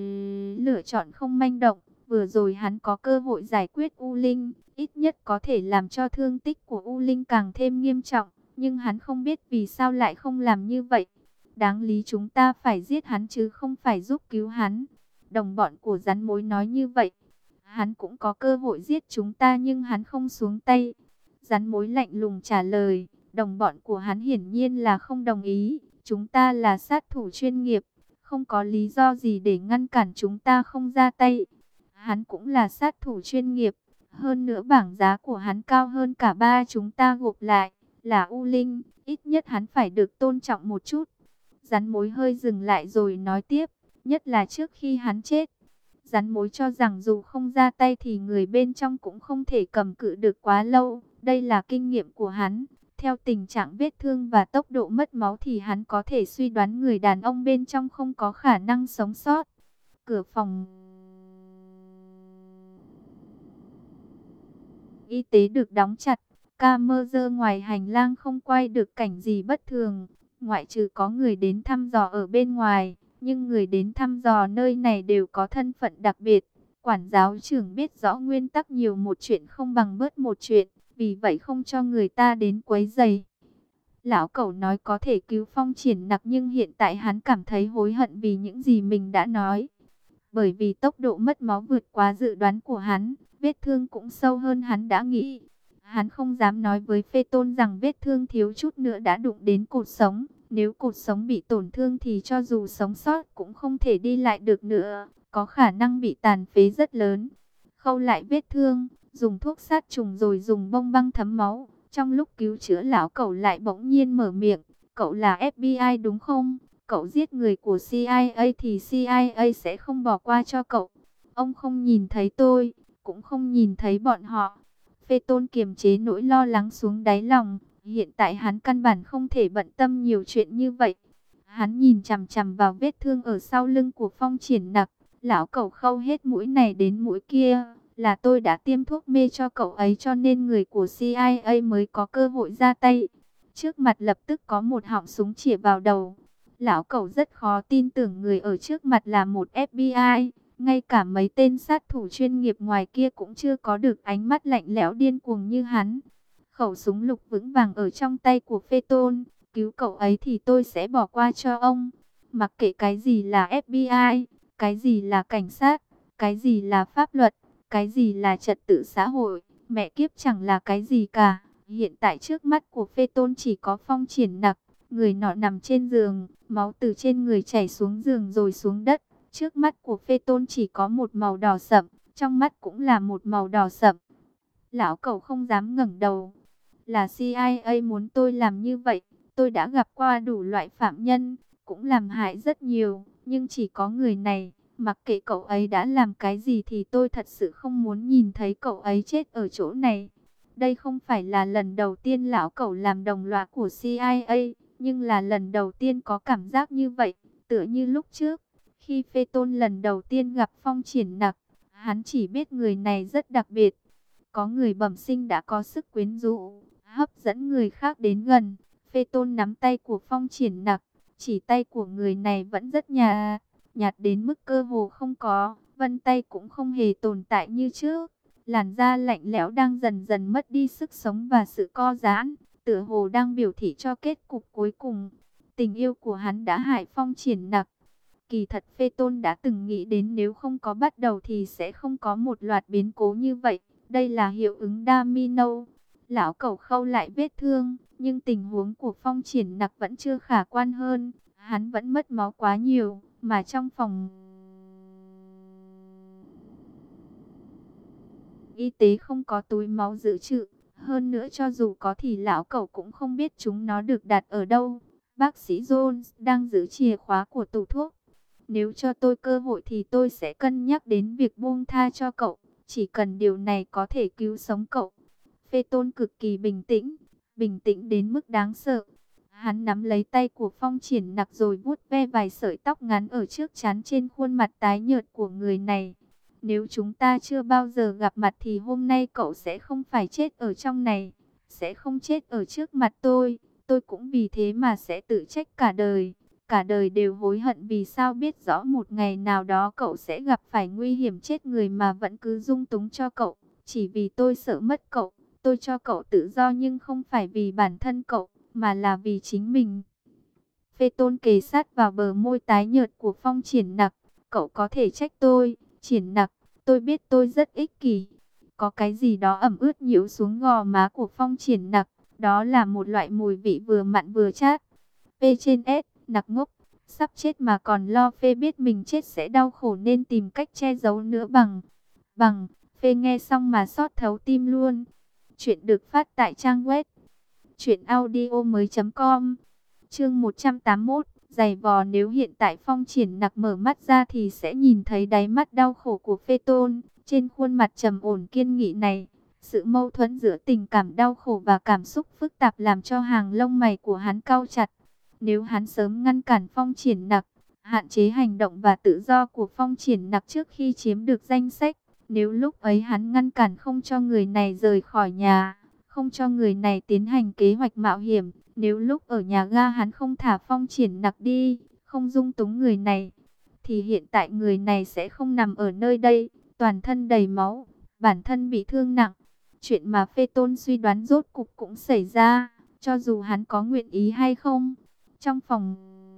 A: lựa chọn không manh động. Vừa rồi hắn có cơ hội giải quyết U Linh, ít nhất có thể làm cho thương tích của U Linh càng thêm nghiêm trọng. Nhưng hắn không biết vì sao lại không làm như vậy. Đáng lý chúng ta phải giết hắn chứ không phải giúp cứu hắn. Đồng bọn của rắn mối nói như vậy. Hắn cũng có cơ hội giết chúng ta nhưng hắn không xuống tay. Rắn mối lạnh lùng trả lời. Đồng bọn của hắn hiển nhiên là không đồng ý. Chúng ta là sát thủ chuyên nghiệp, không có lý do gì để ngăn cản chúng ta không ra tay. Hắn cũng là sát thủ chuyên nghiệp. Hơn nữa bảng giá của hắn cao hơn cả ba chúng ta gộp lại. Là U Linh, ít nhất hắn phải được tôn trọng một chút. Rắn mối hơi dừng lại rồi nói tiếp. Nhất là trước khi hắn chết. Rắn mối cho rằng dù không ra tay thì người bên trong cũng không thể cầm cự được quá lâu. Đây là kinh nghiệm của hắn. Theo tình trạng vết thương và tốc độ mất máu thì hắn có thể suy đoán người đàn ông bên trong không có khả năng sống sót. Cửa phòng y tế được đóng chặt, camera ngoài hành lang không quay được cảnh gì bất thường, ngoại trừ có người đến thăm dò ở bên ngoài, nhưng người đến thăm dò nơi này đều có thân phận đặc biệt. Quản giáo trưởng biết rõ nguyên tắc nhiều một chuyện không bằng bớt một chuyện, vì vậy không cho người ta đến quấy rầy. Lão Cẩu nói có thể cứu Phong Triển Nặc, nhưng hiện tại hắn cảm thấy hối hận vì những gì mình đã nói. Bởi vì tốc độ mất máu vượt quá dự đoán của hắn, vết thương cũng sâu hơn hắn đã nghĩ. Hắn không dám nói với Phê Tôn rằng vết thương thiếu chút nữa đã đụng đến cột sống. Nếu cột sống bị tổn thương thì cho dù sống sót cũng không thể đi lại được nữa, có khả năng bị tàn phế rất lớn. Khâu lại vết thương, dùng thuốc sát trùng rồi dùng bông băng thấm máu. Trong lúc cứu chữa, Lão Cẩu lại bỗng nhiên mở miệng, cậu là FBI đúng không? Cậu giết người của CIA thì CIA sẽ không bỏ qua cho cậu. Ông không nhìn thấy tôi, cũng không nhìn thấy bọn họ. Phê Tôn kiềm chế nỗi lo lắng xuống đáy lòng. Hiện tại hắn căn bản không thể bận tâm nhiều chuyện như vậy. Hắn nhìn chằm chằm vào vết thương ở sau lưng của Phong Triển Nặc. Lão Cẩu khâu hết mũi này đến mũi kia. Là tôi đã tiêm thuốc mê cho cậu ấy cho nên người của CIA mới có cơ hội ra tay. Trước mặt lập tức có một họng súng chĩa vào đầu. Lão Cẩu rất khó tin tưởng người ở trước mặt là một FBI. Ngay cả mấy tên sát thủ chuyên nghiệp ngoài kia cũng chưa có được ánh mắt lạnh lẽo điên cuồng như hắn. Khẩu súng lục vững vàng ở trong tay của Phê Tôn. Cứu cậu ấy thì tôi sẽ bỏ qua cho ông. Mặc kệ cái gì là FBI, cái gì là cảnh sát, cái gì là pháp luật, cái gì là trật tự xã hội, mẹ kiếp chẳng là cái gì cả. Hiện tại trước mắt của Phê Tôn chỉ có Phong Triển Nặc. Người nọ nằm trên giường, máu từ trên người chảy xuống giường rồi xuống đất. Trước mắt của Phê Tôn chỉ có một màu đỏ sậm, trong mắt cũng là một màu đỏ sậm. Lão Cẩu không dám ngẩng đầu. Là CIA muốn tôi làm như vậy. Tôi đã gặp qua đủ loại phạm nhân, cũng làm hại rất nhiều, nhưng chỉ có người này, mặc kệ cậu ấy đã làm cái gì thì tôi thật sự không muốn nhìn thấy cậu ấy chết ở chỗ này. Đây không phải là lần đầu tiên Lão Cẩu làm đồng lõa của CIA, nhưng là lần đầu tiên có cảm giác như vậy, tựa như lúc trước. Khi Phê Tôn lần đầu tiên gặp Phong Triển Nặc, hắn chỉ biết người này rất đặc biệt. Có người bẩm sinh đã có sức quyến rũ, hấp dẫn người khác đến gần. Phê Tôn nắm tay của Phong Triển Nặc, chỉ tay của người này vẫn rất nhạt đến mức cơ hồ không có, vân tay cũng không hề tồn tại như trước. Làn da lạnh lẽo đang dần dần mất đi sức sống và sự co giãn, tựa hồ đang biểu thị cho kết cục cuối cùng. Tình yêu của hắn đã hại Phong Triển Nặc. Kỳ thật Phê Tôn đã từng nghĩ đến nếu không có bắt đầu thì sẽ không có một loạt biến cố như vậy. Đây là hiệu ứng domino. Lão Cẩu khâu lại vết thương, nhưng tình huống của Phong Triển Nặc vẫn chưa khả quan hơn. Hắn vẫn mất máu quá nhiều, mà trong phòng y tế không có túi máu dự trữ. Hơn nữa cho dù có thì Lão Cẩu cũng không biết chúng nó được đặt ở đâu. Bác sĩ Jones đang giữ chìa khóa của tủ thuốc. Nếu cho tôi cơ hội thì tôi sẽ cân nhắc đến việc buông tha cho cậu. Chỉ cần điều này có thể cứu sống cậu. Phê Tôn cực kỳ bình tĩnh đến mức đáng sợ. Hắn nắm lấy tay của Phong Triển Nặc rồi vuốt ve vài sợi tóc ngắn ở trước trán trên khuôn mặt tái nhợt của người này. Nếu chúng ta chưa bao giờ gặp mặt thì hôm nay cậu sẽ không phải chết ở trong này, sẽ không chết ở trước mặt tôi. Tôi cũng vì thế mà sẽ tự trách cả đời đều hối hận vì sao biết rõ một ngày nào đó cậu sẽ gặp phải nguy hiểm chết người mà vẫn cứ dung túng cho cậu. Chỉ vì tôi sợ mất cậu, tôi cho cậu tự do nhưng không phải vì bản thân cậu, mà là vì chính mình. Phê Tôn kề sát vào bờ môi tái nhợt của Phong Triển Nặc. Cậu có thể trách tôi, Triển Nặc, tôi biết tôi rất ích kỷ. Có cái gì đó ẩm ướt nhiễu xuống gò má của Phong Triển Nặc. Đó là một loại mùi vị vừa mặn vừa chát. P trên S, Nặc ngốc, sắp chết mà còn lo. Phê biết mình chết sẽ đau khổ nên tìm cách che giấu nữa bằng. Phê nghe xong mà xót thấu tim luôn. Chuyện được phát tại trang web truyệnaudiomoi.com. Chương 181, giày vò. Nếu hiện tại Phong Triển Nặc mở mắt ra thì sẽ nhìn thấy đáy mắt đau khổ của Phê Tôn. Trên khuôn mặt trầm ổn kiên nghị này, Sự mâu thuẫn giữa tình cảm đau khổ và cảm xúc phức tạp làm cho hàng lông mày của hắn cau chặt. Nếu hắn sớm ngăn cản Phong Triển Nặc, hạn chế hành động và tự do của Phong Triển Nặc trước khi chiếm được danh sách, nếu lúc ấy hắn ngăn cản không cho người này rời khỏi nhà, không cho người này tiến hành kế hoạch mạo hiểm, nếu lúc ở nhà ga hắn không thả Phong Triển Nặc đi, không dung túng người này, thì hiện tại người này sẽ không nằm ở nơi đây, toàn thân đầy máu, bản thân bị thương nặng. Chuyện mà Phê Tôn suy đoán rốt cục cũng xảy ra, cho dù hắn có nguyện ý hay không. Trong phòng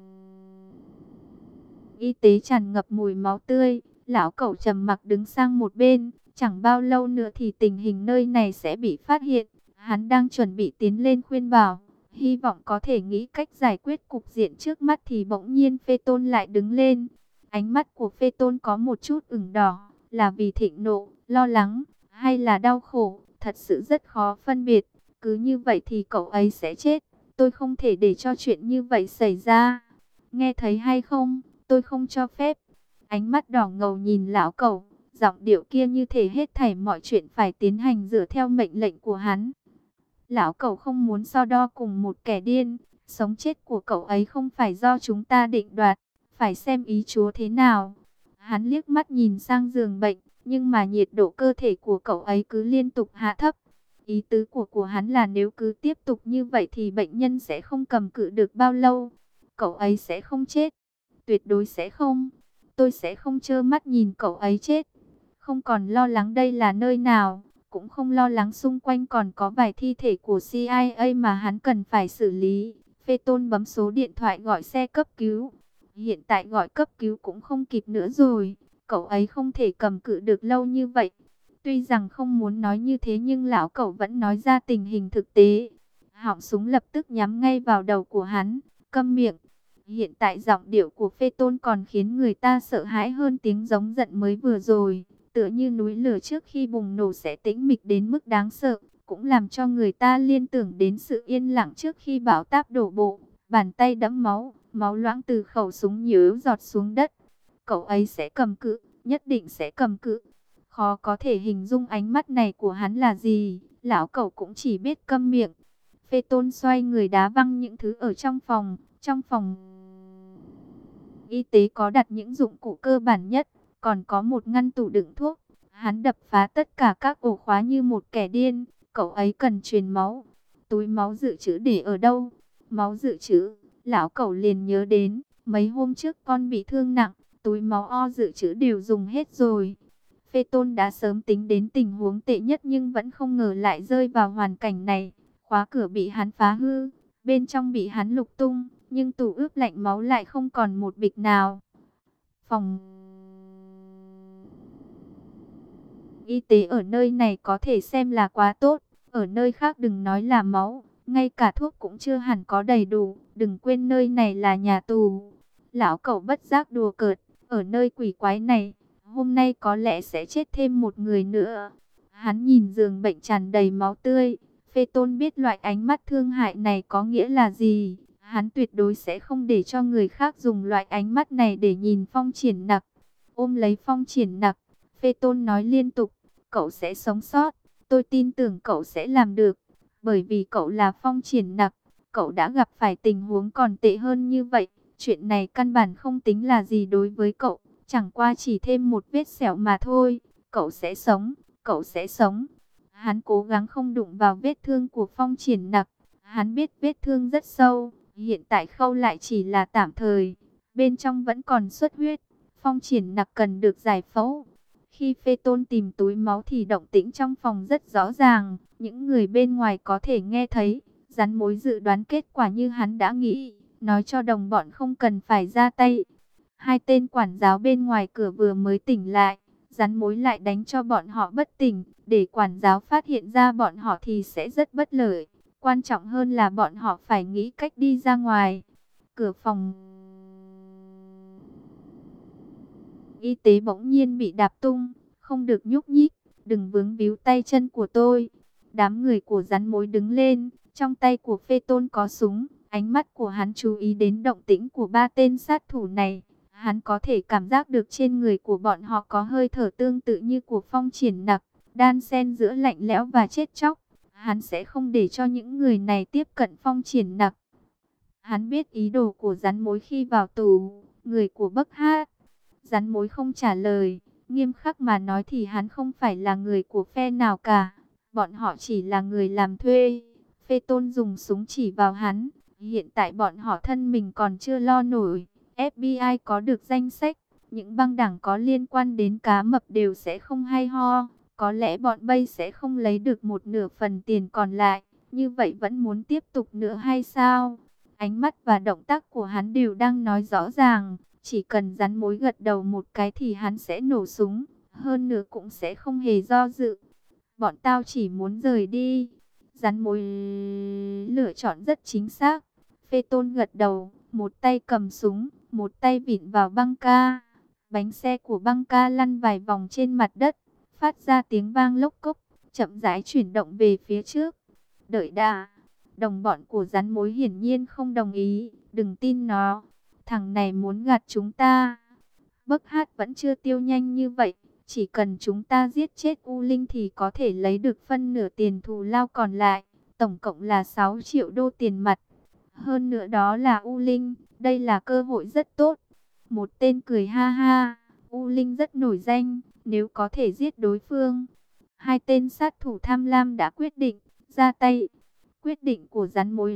A: y tế tràn ngập mùi máu tươi, lão cẩu trầm mặc đứng sang một bên, chẳng bao lâu nữa thì tình hình nơi này sẽ bị phát hiện. Hắn đang chuẩn bị tiến lên khuyên bảo, hy vọng có thể nghĩ cách giải quyết cục diện trước mắt thì bỗng nhiên Phê Tôn lại đứng lên. Ánh mắt của Phê Tôn có một chút ửng đỏ, là vì thịnh nộ, lo lắng, hay là đau khổ, thật sự rất khó phân biệt. Cứ như vậy thì cậu ấy sẽ chết, tôi không thể để cho chuyện như vậy xảy ra. Nghe thấy hay không, tôi không cho phép. Ánh mắt đỏ ngầu nhìn lão cẩu, giọng điệu kia như thể hết thảy mọi chuyện phải tiến hành dựa theo mệnh lệnh của hắn. Lão cẩu không muốn so đo cùng một kẻ điên, sống chết của cậu ấy không phải do chúng ta định đoạt, phải xem ý Chúa thế nào. Hắn liếc mắt nhìn sang giường bệnh, nhưng mà nhiệt độ cơ thể của cậu ấy cứ liên tục hạ thấp. Ý tứ của hắn là nếu cứ tiếp tục như vậy thì bệnh nhân sẽ không cầm cự được bao lâu. Cậu ấy sẽ không chết, tuyệt đối sẽ không. Tôi sẽ không trơ mắt nhìn cậu ấy chết. Không còn lo lắng đây là nơi nào, cũng không lo lắng xung quanh còn có vài thi thể của CIA mà hắn cần phải xử lý. Phê Tôn bấm số điện thoại gọi xe cấp cứu. Hiện tại gọi cấp cứu cũng không kịp nữa rồi. Cậu ấy không thể cầm cự được lâu như vậy. Tuy rằng không muốn nói như thế nhưng lão cậu vẫn nói ra tình hình thực tế. Họng súng lập tức nhắm ngay vào đầu của hắn. Câm miệng. Hiện tại giọng điệu của Phê Tôn còn khiến người ta sợ hãi hơn tiếng giống giận mới vừa rồi. Tựa như núi lửa trước khi bùng nổ sẽ tĩnh mịch đến mức đáng sợ. Cũng làm cho người ta liên tưởng đến sự yên lặng trước khi bão táp đổ bộ. Bàn tay đẫm máu, máu loãng từ khẩu súng nhớ giọt xuống đất. Cậu ấy sẽ cầm cự, nhất định sẽ cầm cự. Khó có thể hình dung ánh mắt này của hắn là gì. Lão cậu cũng chỉ biết câm miệng. Phê Tôn xoay người đá văng những thứ ở trong phòng. Trong phòng y tế có đặt những dụng cụ cơ bản nhất, còn có một ngăn tủ đựng thuốc. Hắn đập phá tất cả các ổ khóa như một kẻ điên. Cậu ấy cần truyền máu. Túi máu dự trữ để ở đâu? Máu dự trữ. Lão cậu liền nhớ đến, mấy hôm trước con bị thương nặng, túi máu O dự trữ đều dùng hết rồi. Phê Tôn đã sớm tính đến tình huống tệ nhất nhưng vẫn không ngờ lại rơi vào hoàn cảnh này. Khóa cửa bị hắn phá hư, bên trong bị hắn lục tung, nhưng tủ ướp lạnh máu lại không còn một bịch nào. Phòng y tế ở nơi này có thể xem là quá tốt, ở nơi khác đừng nói là máu, ngay cả thuốc cũng chưa hẳn có đầy đủ, đừng quên nơi này là nhà tù. Lão cẩu bất giác đùa cợt, ở nơi quỷ quái này, hôm nay có lẽ sẽ chết thêm một người nữa. Hắn nhìn giường bệnh tràn đầy máu tươi, Phê Tôn biết loại ánh mắt thương hại này có nghĩa là gì. Hắn tuyệt đối sẽ không để cho người khác dùng loại ánh mắt này để nhìn Phong Triển Nặc. Ôm lấy Phong Triển Nặc, Phê Tôn nói liên tục, cậu sẽ sống sót, tôi tin tưởng cậu sẽ làm được. Bởi vì cậu là Phong Triển Nặc, cậu đã gặp phải tình huống còn tệ hơn như vậy. Chuyện này căn bản không tính là gì đối với cậu, chẳng qua chỉ thêm một vết sẹo mà thôi. Cậu sẽ sống, cậu sẽ sống. Hắn cố gắng không đụng vào vết thương của Phong Triển Nặc. Hắn biết vết thương rất sâu, hiện tại khâu lại chỉ là tạm thời. Bên trong vẫn còn xuất huyết, Phong Triển Nặc cần được giải phẫu. Khi Phê Tôn tìm túi máu thì động tĩnh trong phòng rất rõ ràng. Những người bên ngoài có thể nghe thấy. Rắn mối dự đoán kết quả như hắn đã nghĩ, nói cho đồng bọn không cần phải ra tay. Hai tên quản giáo bên ngoài cửa vừa mới tỉnh lại, rắn mối lại đánh cho bọn họ bất tỉnh. Để quản giáo phát hiện ra bọn họ thì sẽ rất bất lợi. Quan trọng hơn là bọn họ phải nghĩ cách đi ra ngoài. Cửa phòng y tế bỗng nhiên bị đạp tung, không được nhúc nhích, đừng vướng víu tay chân của tôi. Đám người của rắn mối đứng lên, trong tay của Phê Tôn có súng, ánh mắt của hắn chú ý đến động tĩnh của ba tên sát thủ này. Hắn có thể cảm giác được trên người của bọn họ có hơi thở tương tự như của Phong Triển Nặc. đan xen giữa lạnh lẽo và chết chóc. Hắn sẽ không để cho những người này tiếp cận Phong Triển Nặc. Hắn biết ý đồ của rắn mối khi vào tù, người của Bắc Hát. Rắn mối không trả lời, nghiêm khắc mà nói thì hắn không phải là người của phe nào cả. Bọn họ chỉ là người làm thuê. Phê Tôn dùng súng chỉ vào hắn. Hiện tại bọn họ thân mình còn chưa lo nổi. FBI có được danh sách. Những băng đảng có liên quan đến cá mập đều sẽ không hay ho. Có lẽ bọn Bay sẽ không lấy được một nửa phần tiền còn lại. Như vậy vẫn muốn tiếp tục nữa hay sao? Ánh mắt và động tác của hắn đều đang nói rõ ràng. Chỉ cần rắn mối gật đầu một cái thì hắn sẽ nổ súng. Hơn nữa cũng sẽ không hề do dự. Bọn tao chỉ muốn rời đi. Rắn mối lựa chọn rất chính xác. Phê Tôn gật đầu. Một tay cầm súng, một tay vịn vào băng ca. Bánh xe của băng ca lăn vài vòng trên mặt đất, phát ra tiếng vang lốc cốc, chậm rãi chuyển động về phía trước. Đợi đã. Đồng bọn của rắn mối hiển nhiên không đồng ý. Đừng tin nó. Thằng này muốn gạt chúng ta. Bắc Hát vẫn chưa tiêu nhanh như vậy. Chỉ cần chúng ta giết chết U Linh thì có thể lấy được phân nửa tiền thù lao còn lại. Tổng cộng là 6 triệu đô tiền mặt. Hơn nữa đó là U Linh. Đây là cơ hội rất tốt. Một tên cười ha ha. U Linh rất nổi danh. Nếu có thể giết đối phương. Hai tên sát thủ tham lam đã quyết định ra tay. Quyết định của rắn mối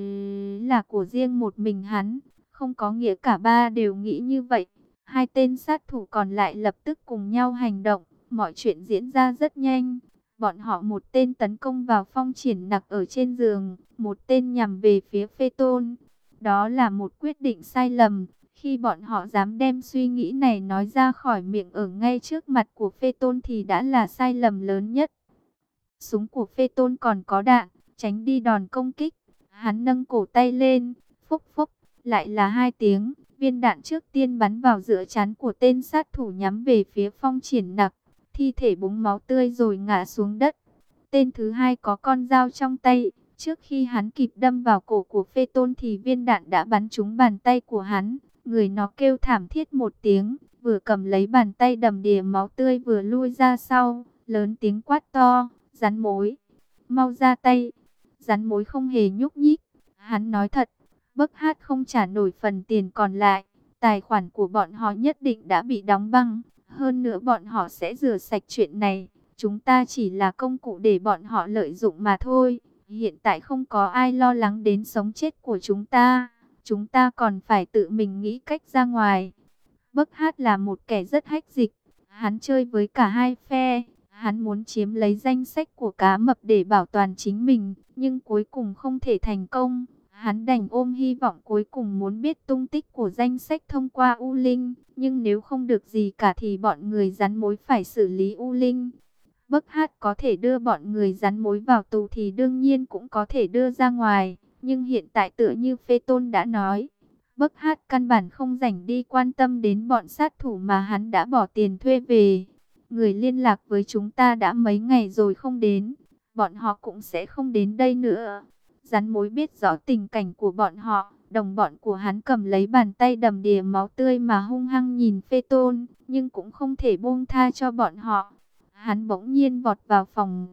A: là của riêng một mình hắn. Không có nghĩa cả ba đều nghĩ như vậy. Hai tên sát thủ còn lại lập tức cùng nhau hành động. Mọi chuyện diễn ra rất nhanh. Bọn họ một tên tấn công vào Phong Triển Nặc ở trên giường. Một tên nhằm về phía Phê Tôn. Đó là một quyết định sai lầm. Khi bọn họ dám đem suy nghĩ này nói ra khỏi miệng ở ngay trước mặt của Phê Tôn thì đã là sai lầm lớn nhất. Súng của Phê Tôn còn có đạn. Tránh đi đòn công kích. Hắn nâng cổ tay lên. Phốc phốc. Lại là 2 tiếng. Viên đạn trước tiên bắn vào giữa trán của tên sát thủ nhắm về phía Phong Triển Nặc. Thi thể búng máu tươi rồi ngã xuống đất. Tên thứ hai có con dao trong tay. Trước khi hắn kịp đâm vào cổ của Phê Tôn thì viên đạn đã bắn trúng bàn tay của hắn. Người nó kêu thảm thiết một tiếng. Vừa cầm lấy bàn tay đầm đìa máu tươi vừa lui ra sau. Lớn tiếng quát to. Rắn mối. Mau ra tay. Rắn mối không hề nhúc nhích. Hắn nói thật. Bắc Hát không trả nổi phần tiền còn lại. Tài khoản của bọn họ nhất định đã bị đóng băng. Hơn nữa bọn họ sẽ rửa sạch chuyện này. Chúng ta chỉ là công cụ để bọn họ lợi dụng mà thôi. Hiện tại không có ai lo lắng đến sống chết của chúng ta. Chúng ta còn phải tự mình nghĩ cách ra ngoài. Bắc Hát là một kẻ rất hách dịch. Hắn chơi với cả hai phe. Hắn muốn chiếm lấy danh sách của cá mập để bảo toàn chính mình. Nhưng cuối cùng không thể thành công. Hắn đành ôm hy vọng cuối cùng muốn biết tung tích của danh sách thông qua U Linh. Nhưng nếu không được gì cả thì bọn người rắn mối phải xử lý U Linh. Bắc Hát có thể đưa bọn người rắn mối vào tù thì đương nhiên cũng có thể đưa ra ngoài. Nhưng hiện tại tựa như Phê Tôn đã nói, Bắc Hát căn bản không rảnh đi quan tâm đến bọn sát thủ mà hắn đã bỏ tiền thuê về. Người liên lạc với chúng ta đã mấy ngày rồi không đến. Bọn họ cũng sẽ không đến đây nữa. Rắn mối biết rõ tình cảnh của bọn họ. Đồng bọn của hắn cầm lấy bàn tay đầm đìa máu tươi mà hung hăng nhìn Phê Tôn. Nhưng cũng không thể buông tha cho bọn họ. Hắn bỗng nhiên vọt vào phòng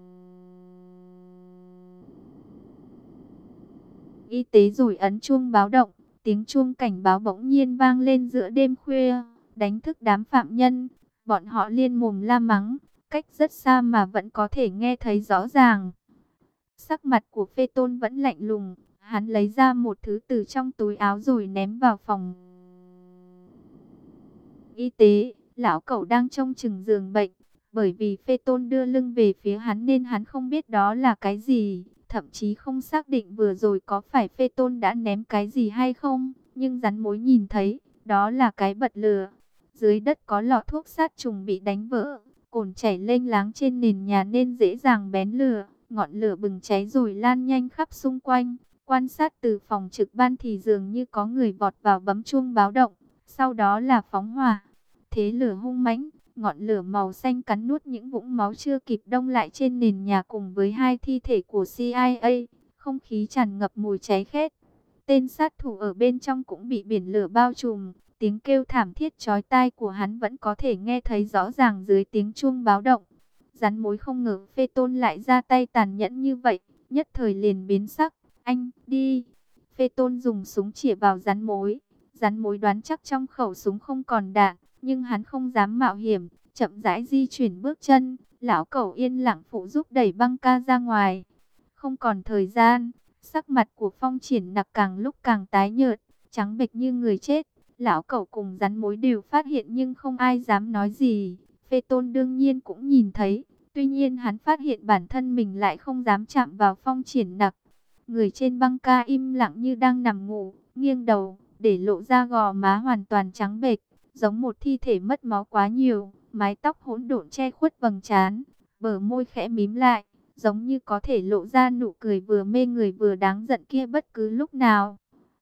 A: y tế rồi ấn chuông báo động. Tiếng chuông cảnh báo bỗng nhiên vang lên giữa đêm khuya. Đánh thức đám phạm nhân. Bọn họ liên mồm la mắng. Cách rất xa mà vẫn có thể nghe thấy rõ ràng. Sắc mặt của Phê Tôn vẫn lạnh lùng. Hắn lấy ra một thứ từ trong túi áo rồi ném vào phòng y tế. Lão cẩu đang trông chừng giường bệnh. Bởi vì Phê Tôn đưa lưng về phía hắn nên hắn không biết đó là cái gì. Thậm chí không xác định vừa rồi có phải Phê Tôn đã ném cái gì hay không. Nhưng rắn mối nhìn thấy, đó là cái bật lửa. Dưới đất có lọ thuốc sát trùng bị đánh vỡ. Cồn chảy lênh láng trên nền nhà nên dễ dàng bén lửa. Ngọn lửa bừng cháy rồi lan nhanh khắp xung quanh. Quan sát từ phòng trực ban thì dường như có người vọt vào bấm chuông báo động. Sau đó là phóng hỏa. Thế lửa hung mãnh. Ngọn lửa màu xanh cắn nuốt những vũng máu chưa kịp đông lại trên nền nhà cùng với 2 thi thể của CIA. Không khí tràn ngập mùi cháy khét. Tên sát thủ ở bên trong cũng bị biển lửa bao trùm. Tiếng kêu thảm thiết chói tai của hắn vẫn có thể nghe thấy rõ ràng dưới tiếng chuông báo động. Rắn mối không ngờ Phê Tôn lại ra tay tàn nhẫn như vậy, nhất thời liền biến sắc. Anh, đi. Phê Tôn dùng súng chĩa vào rắn mối. Rắn mối đoán chắc trong khẩu súng không còn đạn, nhưng hắn không dám mạo hiểm, chậm rãi di chuyển bước chân. Lão cẩu yên lặng phụ giúp đẩy băng ca ra ngoài. Không còn thời gian, sắc mặt của Phong Triển Nặc càng lúc càng tái nhợt, trắng bệch như người chết. Lão cẩu cùng rắn mối đều phát hiện nhưng không ai dám nói gì. Phê Tôn đương nhiên cũng nhìn thấy, tuy nhiên hắn phát hiện bản thân mình lại không dám chạm vào Phong Triển Nặc. Người trên băng ca im lặng như đang nằm ngủ, nghiêng đầu, để lộ ra gò má hoàn toàn trắng bệch, giống một thi thể mất máu quá nhiều, mái tóc hỗn độn che khuất vầng trán, bờ môi khẽ mím lại, giống như có thể lộ ra nụ cười vừa mê người vừa đáng giận kia bất cứ lúc nào.